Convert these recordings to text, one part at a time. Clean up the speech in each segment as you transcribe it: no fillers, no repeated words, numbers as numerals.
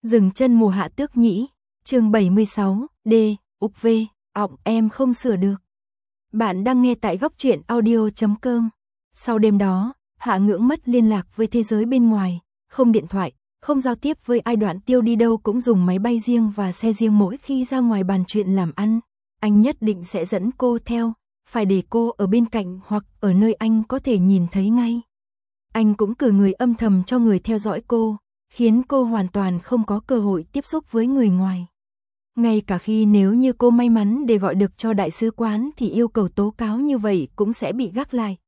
Dừng chân mùa hạ tước nhĩ, chương 76, D, Ục V, ọng em không sửa được. Bạn đang nghe tại góc truyện audio.com. Sau đêm đó, Hạ Ngưỡng mất liên lạc với thế giới bên ngoài, không điện thoại, không giao tiếp với ai. Đoạn Tiêu đi đâu cũng dùng máy bay riêng và xe riêng. Mỗi khi ra ngoài bàn chuyện làm ăn, anh nhất định sẽ dẫn cô theo, phải để cô ở bên cạnh hoặc ở nơi anh có thể nhìn thấy ngay. Anh cũng cử người âm thầm cho người theo dõi cô, khiến cô hoàn toàn không có cơ hội tiếp xúc với người ngoài. Ngay cả khi nếu như cô may mắn để gọi được cho đại sứ quán thì yêu cầu tố cáo như vậy cũng sẽ bị gác lại.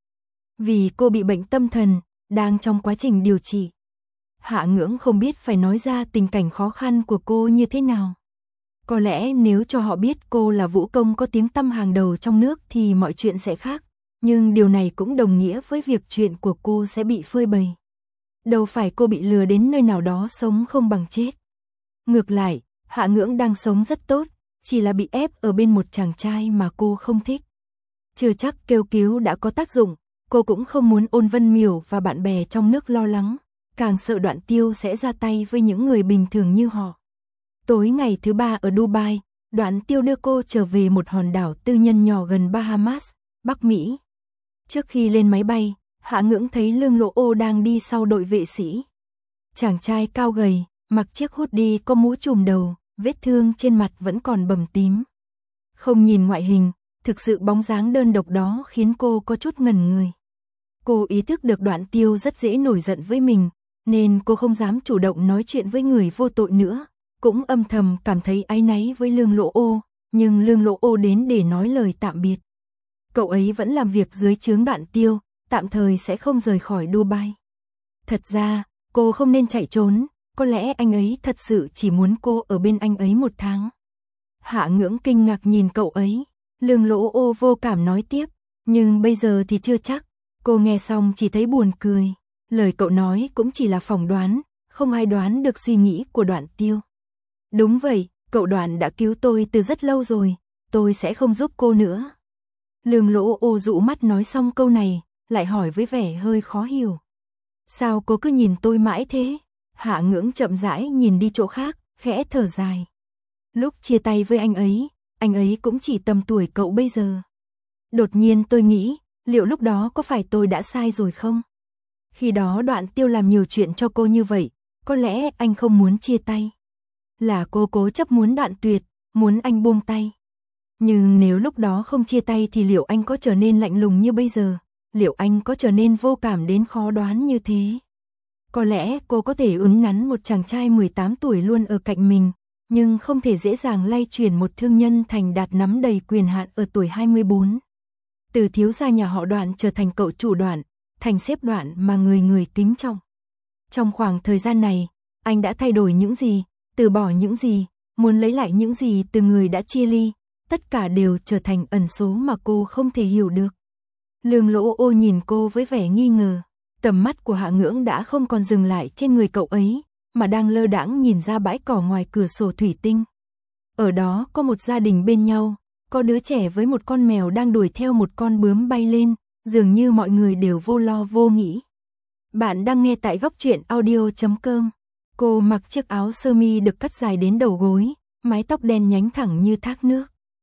Vì cô bị bệnh tâm thần, đang trong quá trình điều trị. Hạ Ngưỡng không biết phải nói ra tình cảnh khó khăn của cô như thế nào. Có lẽ nếu cho họ biết cô là vũ công có tiếng tăm hàng đầu trong nước thì mọi chuyện sẽ khác. Nhưng điều này cũng đồng nghĩa với việc chuyện của cô sẽ bị phơi bày. Đâu phải cô bị lừa đến nơi nào đó sống không bằng chết. Ngược lại, Hạ Ngưỡng đang sống rất tốt, chỉ là bị ép ở bên một chàng trai mà cô không thích. Chưa chắc kêu cứu đã có tác dụng, cô cũng không muốn Ôn Vân Miểu và bạn bè trong nước lo lắng, càng sợ Đoạn Tiêu sẽ ra tay với những người bình thường như họ. Tối ngày thứ 3 ở Dubai, Đoạn Tiêu đưa cô trở về một hòn đảo tư nhân nhỏ gần Bahamas, Bắc Mỹ. Trước khi lên máy bay, Hạ Ngưỡng thấy Lương Lỗ Ô đang đi sau đội vệ sĩ. Chàng trai cao gầy, mặc chiếc hoodie có mũ trùm đầu, vết thương trên mặt vẫn còn bầm tím. Không nhìn ngoại hình, thực sự bóng dáng đơn độc đó khiến cô có chút ngẩn người. Cô ý thức được Đoạn Tiêu rất dễ nổi giận với mình, nên cô không dám chủ động nói chuyện với người vô tội nữa. Cũng âm thầm cảm thấy áy náy với Lương Lỗ Ô, nhưng Lương Lỗ Ô đến để nói lời tạm biệt. Cậu ấy vẫn làm việc dưới trướng Đoạn Tiêu, tạm thời sẽ không rời khỏi Dubai. Thật ra, cô không nên chạy trốn, có lẽ anh ấy thật sự chỉ muốn cô ở bên anh ấy 1 tháng. Hạ Ngưỡng kinh ngạc nhìn cậu ấy, Lương Lỗ Ô vô cảm nói tiếp, nhưng bây giờ thì chưa chắc. Cô nghe xong chỉ thấy buồn cười, lời cậu nói cũng chỉ là phỏng đoán, không ai đoán được suy nghĩ của Đoạn Tiêu. Đúng vậy, cậu Đoạn đã cứu tôi từ rất lâu rồi, tôi sẽ không giúp cô nữa. Lương Lỗ Ô dụ mắt nói xong câu này, lại hỏi với vẻ hơi khó hiểu. Sao cô cứ nhìn tôi mãi thế? Hạ Ngưỡng chậm rãi nhìn đi chỗ khác, khẽ thở dài. Lúc chia tay với anh ấy cũng chỉ tầm tuổi cậu bây giờ. Đột nhiên tôi nghĩ, liệu lúc đó có phải tôi đã sai rồi không? Khi đó Đoạn Tiêu làm nhiều chuyện cho cô như vậy, có lẽ anh không muốn chia tay. Là cô cố chấp muốn đoạn tuyệt, muốn anh buông tay. Nhưng nếu lúc đó không chia tay thì liệu anh có trở nên lạnh lùng như bây giờ? Liệu anh có trở nên vô cảm đến khó đoán như thế? Có lẽ cô có thể uốn nắn một chàng trai 18 tuổi luôn ở cạnh mình, nhưng không thể dễ dàng lay chuyển một thương nhân thành đạt nắm đầy quyền hạn ở tuổi 24. Từ thiếu gia nhà họ Đoạn trở thành cậu chủ Đoạn, thành sếp Đoạn mà người người kính trọng. Trong khoảng thời gian này, anh đã thay đổi những gì, từ bỏ những gì, muốn lấy lại những gì từ người đã chia ly, tất cả đều trở thành ẩn số mà cô không thể hiểu được. Lương Lỗ Ô nhìn cô với vẻ nghi ngờ, tầm mắt của Hạ Ngưỡng đã không còn dừng lại trên người cậu ấy, mà đang lơ đãng nhìn ra bãi cỏ ngoài cửa sổ thủy tinh. Ở đó có một gia đình bên nhau, có đứa trẻ với một con mèo đang đuổi theo một con bướm bay lên, dường như mọi người đều vô lo vô nghĩ. Bạn đang nghe tại góc truyện audio.com. Cô mặc chiếc áo sơ mi được cắt dài đến đầu gối, mái tóc đen nhánh thẳng như thác nước.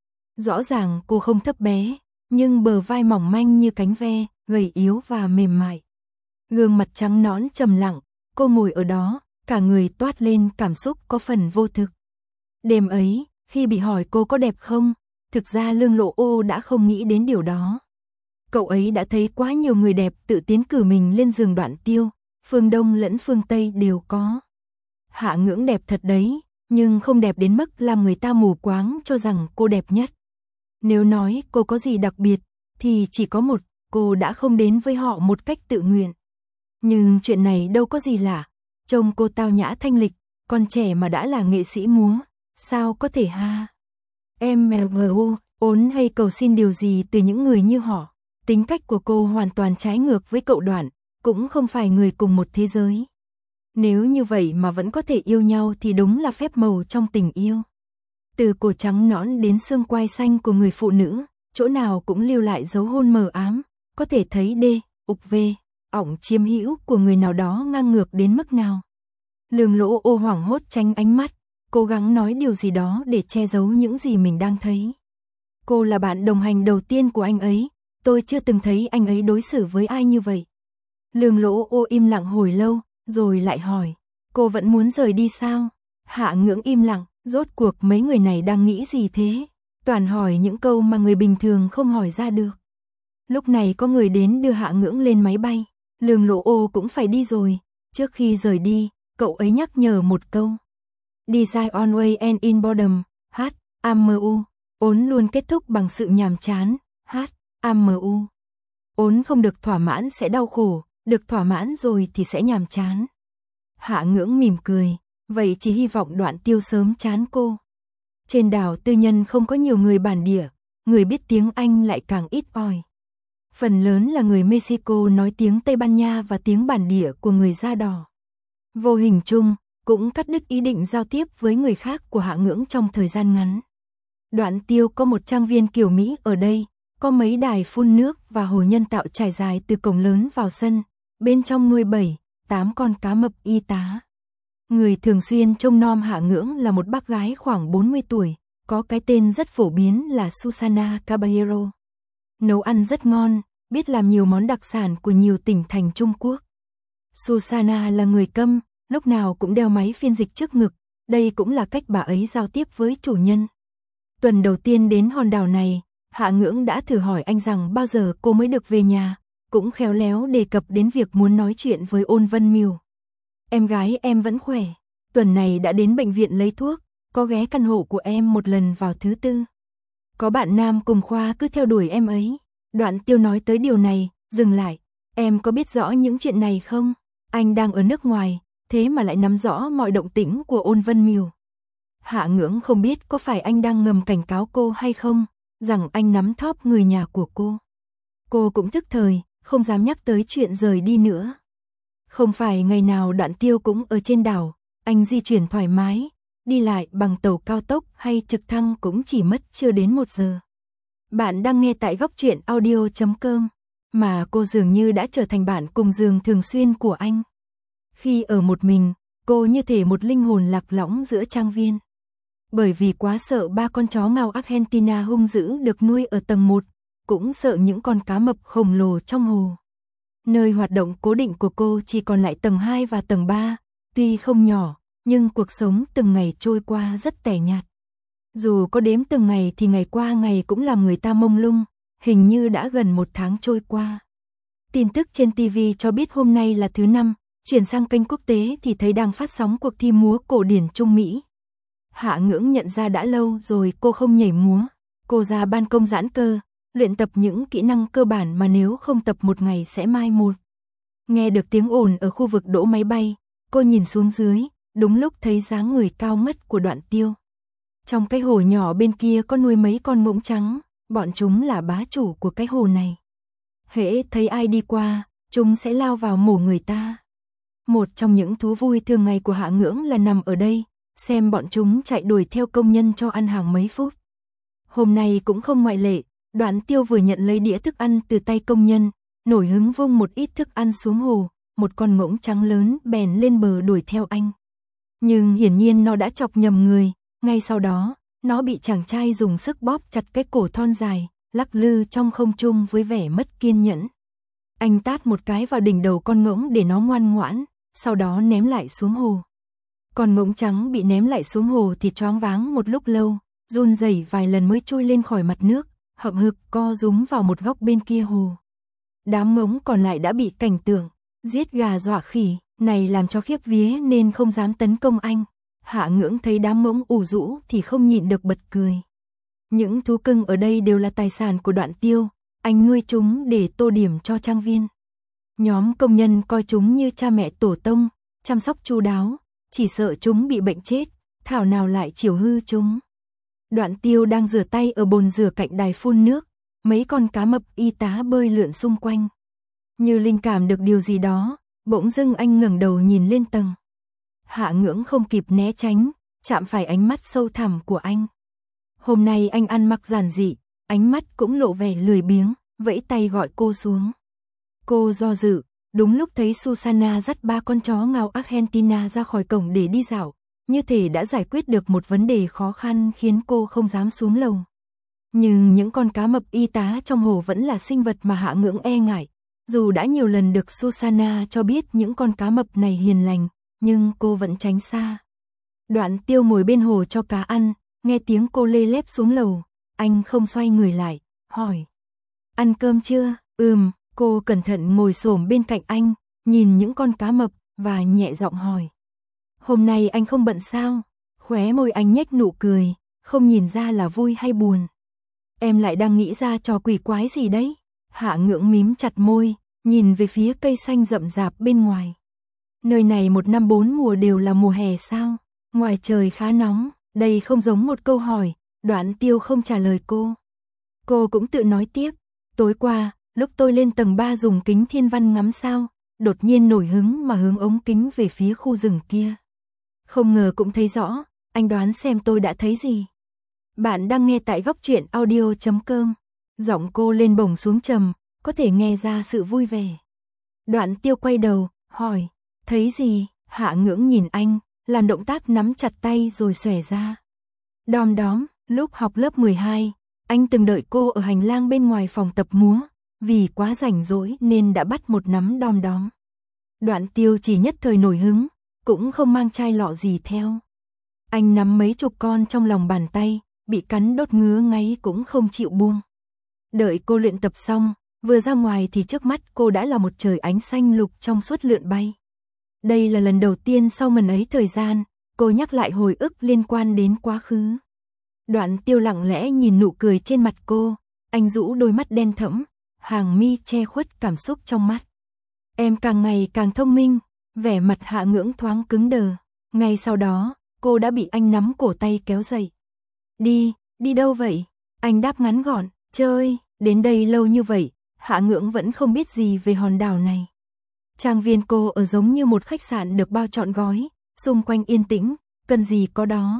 Rõ ràng cô không thấp bé, nhưng bờ vai mỏng manh như cánh ve, gầy yếu và mềm mại. Gương mặt trắng nõn trầm lặng, cô ngồi ở đó, cả người toát lên cảm xúc có phần vô thực. Đêm ấy, khi bị hỏi cô có đẹp không, thực ra Lương Lỗ Ô đã không nghĩ đến điều đó. Cậu ấy đã thấy quá nhiều người đẹp tự tiến cử mình lên giường Đoạn Tiêu, phương Đông lẫn phương Tây đều có. Hạ Ngưỡng đẹp thật đấy, nhưng không đẹp đến mức làm người ta mù quáng cho rằng cô đẹp nhất. Nếu nói cô có gì đặc biệt, thì chỉ có một, cô đã không đến với họ một cách tự nguyện. Nhưng chuyện này đâu có gì lạ, trông cô tao nhã thanh lịch, còn trẻ mà đã là nghệ sĩ múa, sao có thể ha? Em ốn hay cầu xin điều gì từ những người như họ, tính cách của cô hoàn toàn trái ngược với cậu Đoạn, cũng không phải người cùng một thế giới. Nếu như vậy mà vẫn có thể yêu nhau thì đúng là phép màu trong tình yêu. Từ cổ trắng nõn đến xương quai xanh của người phụ nữ, chỗ nào cũng lưu lại dấu hôn mờ ám, có thể thấy D, Ục V, ọng chiếm hữu của người nào đó ngang ngược đến mức nào. Lương Lỗ Ô hoảng hốt tránh ánh mắt, cố gắng nói điều gì đó để che giấu những gì mình đang thấy. Cô là bạn đồng hành đầu tiên của anh ấy, tôi chưa từng thấy anh ấy đối xử với ai như vậy. Lương Lỗ Ô im lặng hồi lâu, rồi lại hỏi, cô vẫn muốn rời đi sao? Hạ Ngưỡng im lặng, rốt cuộc mấy người này đang nghĩ gì thế? Toàn hỏi những câu mà người bình thường không hỏi ra được. Lúc này có người đến đưa Hạ Ngưỡng lên máy bay, Lương Lỗ Ô cũng phải đi rồi, trước khi rời đi, cậu ấy nhắc nhở một câu. Desire always end in boredom, HAMU. Ốn luôn kết thúc bằng sự nhàm chán, HAMU. Ốn không được thỏa mãn sẽ đau khổ, được thỏa mãn rồi thì sẽ nhàm chán. Hạ Ngưỡng mỉm cười, vậy chỉ hy vọng Đoạn Tiêu sớm chán cô. Trên đảo tư nhân không có nhiều người bản địa, người biết tiếng Anh lại càng ít ỏi. Phần lớn là người Mexico nói tiếng Tây Ban Nha và tiếng bản địa của người da đỏ. Vô hình chung, cũng cắt đứt ý định giao tiếp với người khác của Hạ Ngưỡng trong thời gian ngắn. Đoạn Tiêu có một trang viên kiểu Mỹ ở đây, có mấy đài phun nước và hồ nhân tạo trải dài từ cổng lớn vào sân, bên trong nuôi 7-8 con cá mập y tá. Người thường xuyên trông nom Hạ Ngưỡng là một bác gái khoảng 40 tuổi, có cái tên rất phổ biến là Susana Caballero. Nấu ăn rất ngon, biết làm nhiều món đặc sản của nhiều tỉnh thành Trung Quốc. Susana là người Câm, lúc nào cũng đeo máy phiên dịch trước ngực, đây cũng là cách bà ấy giao tiếp với chủ nhân. Tuần đầu tiên đến hòn đảo này, Hạ Ngưỡng đã thử hỏi anh rằng bao giờ cô mới được về nhà, cũng khéo léo đề cập đến việc muốn nói chuyện với Ôn Vân Miều. Em gái em vẫn khỏe, tuần này đã đến bệnh viện lấy thuốc, có ghé căn hộ của em một lần vào thứ Tư. Có bạn nam cùng khoa cứ theo đuổi em ấy. Đoạn Tiêu nói tới điều này, dừng lại. Em có biết rõ những chuyện này không? Anh đang ở nước ngoài, thế mà lại nắm rõ mọi động tĩnh của Ôn Vân Miều. Hạ Ngưỡng không biết có phải anh đang ngầm cảnh cáo cô hay không, rằng anh nắm thóp người nhà của cô. Cô cũng thức thời, không dám nhắc tới chuyện rời đi nữa. Không phải ngày nào Đoạn Tiêu cũng ở trên đảo, anh di chuyển thoải mái, đi lại bằng tàu cao tốc hay trực thăng cũng chỉ mất chưa đến 1 giờ. Bạn đang nghe tại Góc Truyện Audio.com, mà cô dường như đã trở thành bạn cùng giường thường xuyên của anh. Khi ở một mình, cô như thể một linh hồn lạc lõng giữa trang viên. Bởi vì quá sợ 3 con chó màu Argentina hung dữ được nuôi ở tầng 1, cũng sợ những con cá mập khổng lồ trong hồ. Nơi hoạt động cố định của cô chỉ còn lại tầng 2 và tầng 3, tuy không nhỏ, nhưng cuộc sống từng ngày trôi qua rất tẻ nhạt. Dù có đếm từng ngày thì ngày qua ngày cũng làm người ta mông lung, hình như đã gần 1 tháng trôi qua. Tin tức trên TV cho biết hôm nay là thứ 5, chuyển sang kênh quốc tế thì thấy đang phát sóng cuộc thi múa cổ điển Trung Mỹ. Hạ Ngưỡng nhận ra đã lâu rồi cô không nhảy múa, cô ra ban công giãn cơ, luyện tập những kỹ năng cơ bản mà nếu không tập một ngày sẽ mai một. Nghe được tiếng ồn ở khu vực đỗ máy bay, cô nhìn xuống dưới, đúng lúc thấy dáng người cao ngất của Đoạn Tiêu. Trong cái hồ nhỏ bên kia có nuôi mấy con ngỗng trắng, bọn chúng là bá chủ của cái hồ này. Hễ thấy ai đi qua, chúng sẽ lao vào mổ người ta. Một trong những thú vui thường ngày của Hạ Ngưỡng là nằm ở đây, xem bọn chúng chạy đuổi theo công nhân cho ăn hàng mấy phút. Hôm nay cũng không ngoại lệ, Đoạn Tiêu vừa nhận lấy đĩa thức ăn từ tay công nhân, nổi hứng vung một ít thức ăn xuống hồ, một con ngỗng trắng lớn bèn lên bờ đuổi theo anh. Nhưng hiển nhiên nó đã chọc nhầm người, ngay sau đó, nó bị chàng trai dùng sức bóp chặt cái cổ thon dài, lắc lư trong không trung với vẻ mất kiên nhẫn. Anh tát một cái vào đỉnh đầu con ngỗng để nó ngoan ngoãn, sau đó ném lại xuống hồ. Con ngỗng trắng bị ném lại xuống hồ thì choáng váng một lúc lâu, run rẩy vài lần mới trôi lên khỏi mặt nước, hậm hực co rúm vào một góc bên kia hồ. Đám ngỗng còn lại đã bị cảnh tượng giết gà dọa khỉ này làm cho khiếp vía nên không dám tấn công anh. Hạ Ngưỡng thấy đám ngỗng ủ rũ thì không nhịn được bật cười. Những thú cưng ở đây đều là tài sản của Đoạn Tiêu, anh nuôi chúng để tô điểm cho trang viên. Nhóm công nhân coi chúng như cha mẹ tổ tông, chăm sóc chu đáo, chỉ sợ chúng bị bệnh chết, thảo nào lại chiều hư chúng. Đoạn Tiêu đang rửa tay ở bồn rửa cạnh đài phun nước, mấy con cá mập y tá bơi lượn xung quanh. Như linh cảm được điều gì đó, bỗng dưng anh ngẩng đầu nhìn lên tầng. Hạ Ngưỡng không kịp né tránh, chạm phải ánh mắt sâu thẳm của anh. Hôm nay anh ăn mặc giản dị, ánh mắt cũng lộ vẻ lười biếng, vẫy tay gọi cô xuống. Cô do dự, Đúng lúc thấy Susana dắt 3 con chó ngao Argentina ra khỏi cổng để đi dạo, như thể đã giải quyết được một vấn đề khó khăn khiến cô không dám xuống lầu. Nhưng những con cá mập y tá trong hồ vẫn là sinh vật mà Hạ Ngưỡng e ngại. Dù đã nhiều lần được Susana cho biết những con cá mập này hiền lành, nhưng cô vẫn tránh xa. Đoạn Tiêu ngồi bên hồ cho cá ăn, nghe tiếng cô lê lép xuống lầu, anh không xoay người lại, hỏi. Ăn cơm chưa? Cô cẩn thận ngồi xổm bên cạnh anh, nhìn những con cá mập, và nhẹ giọng hỏi. Hôm nay anh không bận sao? Khóe môi anh nhếch nụ cười, không nhìn ra là vui hay buồn. Em lại đang nghĩ ra trò quỷ quái gì đấy? Hạ Ngưỡng mím chặt môi, nhìn về phía cây xanh rậm rạp bên ngoài. Nơi này 1 năm 4 mùa đều là mùa hè sao? Ngoài trời khá nóng, đây không giống một câu hỏi, Đoạn Tiêu không trả lời cô. Cô cũng tự nói tiếp, tối qua, lúc tôi lên tầng 3 dùng kính thiên văn ngắm sao, đột nhiên nổi hứng mà hướng ống kính về phía khu rừng kia. Không ngờ cũng thấy rõ, anh đoán xem tôi đã thấy gì. Bạn đang nghe tại góc truyện audio.com. Giọng cô lên bổng xuống trầm, có thể nghe ra sự vui vẻ. Đoạn Tiêu quay đầu, hỏi, thấy gì? Hạ Ngưỡng nhìn anh, làm động tác nắm chặt tay rồi xòe ra. Đom đóm, lúc học lớp 12, anh từng đợi cô ở hành lang bên ngoài phòng tập múa, vì quá rảnh rỗi nên đã bắt một nắm đom đóm. Đoạn Tiêu chỉ nhất thời nổi hứng, cũng không mang chai lọ gì theo. Anh nắm mấy chục con trong lòng bàn tay, bị cắn đốt ngứa ngáy cũng không chịu buông. Đợi cô luyện tập xong, vừa ra ngoài thì trước mắt cô đã là một trời ánh xanh lục trong suốt lượn bay. Đây là lần đầu tiên sau ngần ấy thời gian, cô nhắc lại hồi ức liên quan đến quá khứ. Đoạn Tiêu lặng lẽ nhìn nụ cười trên mặt cô, anh rũ đôi mắt đen thẫm, hàng mi che khuất cảm xúc trong mắt. Em càng ngày càng thông minh, vẻ mặt Hạ Ngưỡng thoáng cứng đờ. Ngay sau đó, cô đã bị anh nắm cổ tay kéo dậy. Đi đâu vậy? Anh đáp ngắn gọn, chơi. Đến đây lâu như vậy, Hạ Ngưỡng vẫn không biết gì về hòn đảo này. Trang viên cô ở giống như một khách sạn được bao trọn gói, xung quanh yên tĩnh, cần gì có đó.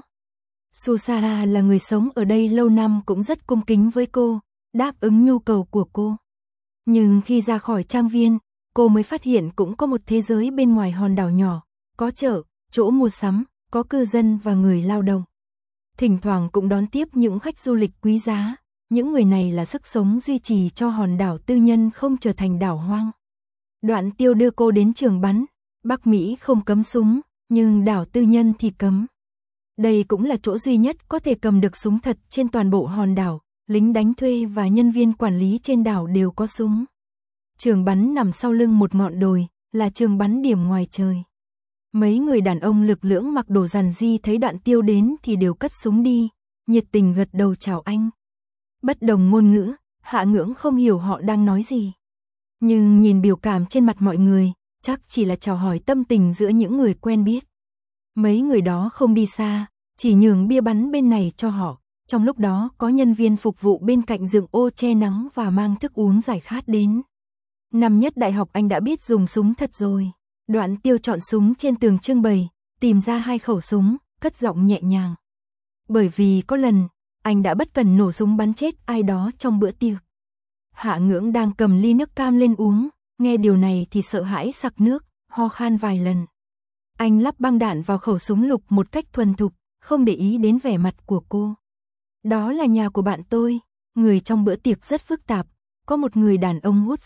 Susana là người sống ở đây lâu năm cũng rất cung kính với cô, đáp ứng nhu cầu của cô. Nhưng khi ra khỏi trang viên, cô mới phát hiện cũng có một thế giới bên ngoài hòn đảo nhỏ, có chợ, chỗ mua sắm, có cư dân và người lao động. Thỉnh thoảng cũng đón tiếp những khách du lịch quý giá, những người này là sức sống duy trì cho hòn đảo tư nhân không trở thành đảo hoang. Đoạn Tiêu đưa cô đến trường bắn, Bắc Mỹ không cấm súng, nhưng đảo tư nhân thì cấm. Đây cũng là chỗ duy nhất có thể cầm được súng thật trên toàn bộ hòn đảo, lính đánh thuê và nhân viên quản lý trên đảo đều có súng. Trường bắn nằm sau lưng một ngọn đồi, là trường bắn điểm ngoài trời. Mấy người đàn ông lực lưỡng mặc đồ rằn ri thấy Đoạn Tiêu đến thì đều cất súng đi, nhiệt tình gật đầu chào anh. Bất đồng ngôn ngữ, Hạ Ngưỡng không hiểu họ đang nói gì. Nhưng nhìn biểu cảm trên mặt mọi người, chắc chỉ là chào hỏi tâm tình giữa những người quen biết. Mấy người đó không đi xa, chỉ nhường bia bắn bên này cho họ. Trong lúc đó có nhân viên phục vụ bên cạnh dựng ô che nắng và mang thức uống giải khát đến. Năm nhất đại học anh đã biết dùng súng thật rồi. Đoạn Tiêu chọn súng trên tường trưng bày, tìm ra 2 khẩu súng, cất giọng nhẹ nhàng. Bởi vì có lần, anh đã bất cần nổ súng bắn chết ai đó trong bữa tiệc. Hạ Ngưỡng đang cầm ly nước cam lên uống, nghe điều này thì sợ hãi sặc nước, ho khan vài lần. Anh lắp băng đạn vào khẩu súng lục một cách thuần thục, không để ý đến vẻ mặt của cô. Đó là nhà của bạn tôi, người trong bữa tiệc rất phức tạp, có một người đàn ông hút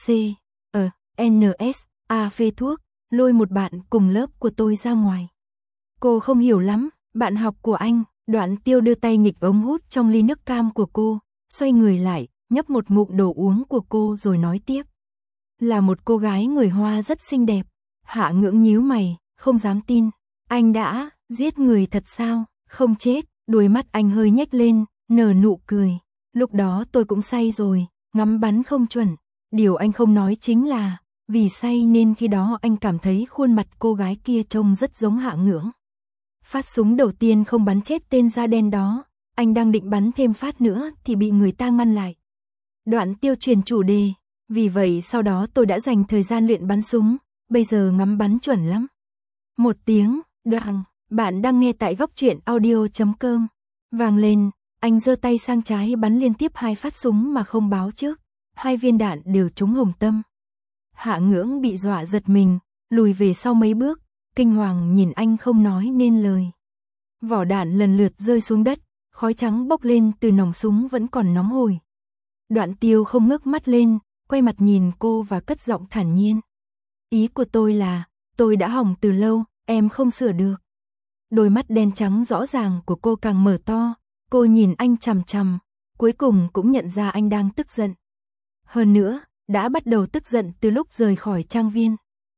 NS, phê thuốc, lôi một bạn cùng lớp của tôi ra ngoài. Cô không hiểu lắm, bạn học của anh. Đoạn Tiêu đưa tay nghịch ống hút trong ly nước cam của cô, xoay người lại, nhấp một ngụm đồ uống của cô rồi nói tiếp. Là một cô gái người Hoa rất xinh đẹp. Hạ Ngưỡng nhíu mày, không dám tin. Anh đã giết người thật sao? Không chết. Đôi mắt anh hơi nhếch lên, nở nụ cười. Lúc đó tôi cũng say rồi, ngắm bắn không chuẩn. Điều anh không nói chính là, vì say nên khi đó anh cảm thấy khuôn mặt cô gái kia trông rất giống Hạ Ngưỡng. Phát súng đầu tiên không bắn chết tên da đen đó, anh đang định bắn thêm phát nữa thì bị người ta ngăn lại. Đoạn Tiêu chuyển chủ đề, vì vậy sau đó tôi đã dành thời gian luyện bắn súng, bây giờ ngắm bắn chuẩn lắm. Một tiếng, đoạn, bạn đang nghe tại góc truyện audio.com. Vang lên, anh giơ tay sang trái bắn liên tiếp 2 phát súng mà không báo trước, 2 viên đạn đều trúng hồng tâm. Hạ Ngưỡng bị dọa giật mình, lùi về sau mấy bước, kinh hoàng nhìn anh không nói nên lời. Vỏ đạn lần lượt rơi xuống đất, khói trắng bốc lên từ nòng súng vẫn còn nóng hổi. Đoạn Tiêu không ngước mắt lên, quay mặt nhìn cô và cất giọng thản nhiên. Ý của tôi là, tôi đã hỏng từ lâu, em không sửa được. Đôi mắt đen trắng rõ ràng của cô càng mở to, cô nhìn anh chằm chằm, cuối cùng cũng nhận ra anh đang tức giận. Hơn nữa, đã bắt đầu tức giận từ lúc rời khỏi trang viên.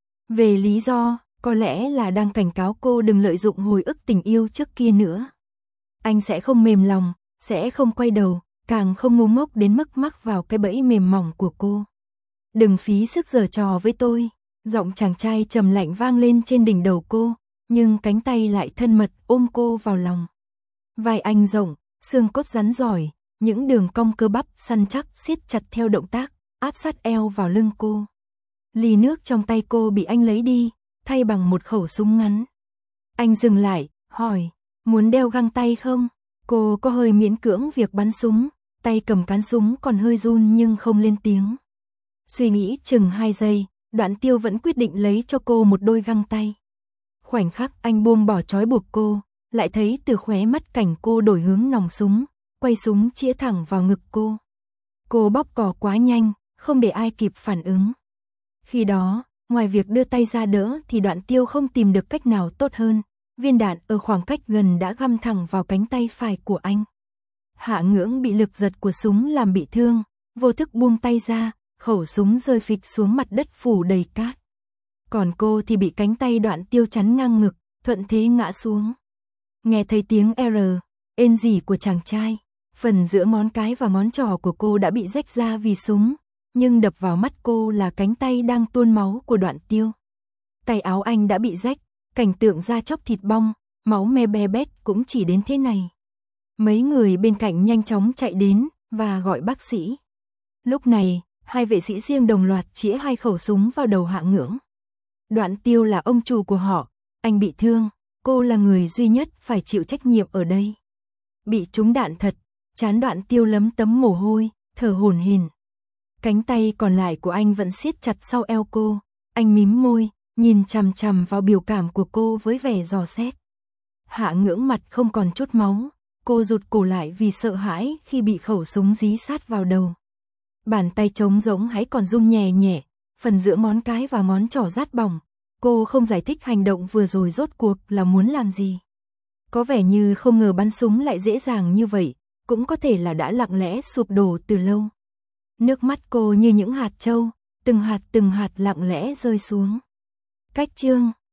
Về lý do, có lẽ là đang cảnh cáo cô đừng lợi dụng hồi ức tình yêu trước kia nữa. Anh sẽ không mềm lòng, sẽ không quay đầu, càng không ngu ngốc đến mức mắc vào cái bẫy mềm mỏng của cô. Đừng phí sức giở trò với tôi. Giọng chàng trai trầm lạnh vang lên trên đỉnh đầu cô, nhưng cánh tay lại thân mật ôm cô vào lòng. Vai anh rộng, xương cốt rắn giỏi, những đường cong cơ bắp săn chắc siết chặt theo động tác, áp sát eo vào lưng cô. Ly nước trong tay cô bị anh lấy đi, thay bằng một khẩu súng ngắn. Anh dừng lại, hỏi, muốn đeo găng tay không? Cô có hơi miễn cưỡng việc bắn súng, tay cầm cán súng còn hơi run nhưng không lên tiếng. Suy nghĩ chừng 2 giây, Đoạn Tiêu vẫn quyết định lấy cho cô một đôi găng tay. Khoảnh khắc anh buông bỏ trói buộc cô, lại thấy từ khóe mắt cảnh cô đổi hướng nòng súng, quay súng chĩa thẳng vào ngực cô. Cô bóp cò quá nhanh, không để ai kịp phản ứng. Khi đó, ngoài việc đưa tay ra đỡ thì Đoạn Tiêu không tìm được cách nào tốt hơn, viên đạn ở khoảng cách gần đã găm thẳng vào cánh tay phải của anh. Hạ Ngưỡng bị lực giật của súng làm bị thương, vô thức buông tay ra, khẩu súng rơi phịch xuống mặt đất phủ đầy cát. Còn cô thì bị cánh tay Đoạn Tiêu chắn ngang ngực, thuận thế ngã xuống. Nghe thấy tiếng ên rỉ của chàng trai, phần giữa ngón cái và ngón trỏ của cô đã bị rách ra vì súng, nhưng đập vào mắt cô là cánh tay đang tuôn máu của Đoạn Tiêu. Tay áo anh đã bị rách, cảnh tượng da chóc thịt bong, máu me be bét cũng chỉ đến thế này. Mấy người bên cạnh nhanh chóng chạy đến và gọi bác sĩ. Lúc này, 2 vệ sĩ riêng đồng loạt chĩa 2 khẩu súng vào đầu Hạ Ngưỡng. Đoạn Tiêu là ông chủ của họ, anh bị thương, cô là người duy nhất phải chịu trách nhiệm ở đây. Bị trúng đạn thật, trán Đoạn Tiêu lấm tấm mồ hôi, thở hổn hển. Cánh tay còn lại của anh vẫn siết chặt sau eo cô, anh mím môi, nhìn chằm chằm vào biểu cảm của cô với vẻ dò xét. Hạ Ngưỡng mặt không còn chút máu, cô rụt cổ lại vì sợ hãi khi bị khẩu súng dí sát vào đầu. Bàn tay trống rỗng hãy còn run nhẹ nhẹ, phần giữa ngón cái và ngón trỏ rát bỏng. Cô không giải thích hành động vừa rồi rốt cuộc là muốn làm gì. Có vẻ như không ngờ bắn súng lại dễ dàng như vậy, cũng có thể là đã lặng lẽ sụp đổ từ lâu. Nước mắt cô như những hạt châu, từng hạt lặng lẽ rơi xuống. Cách chương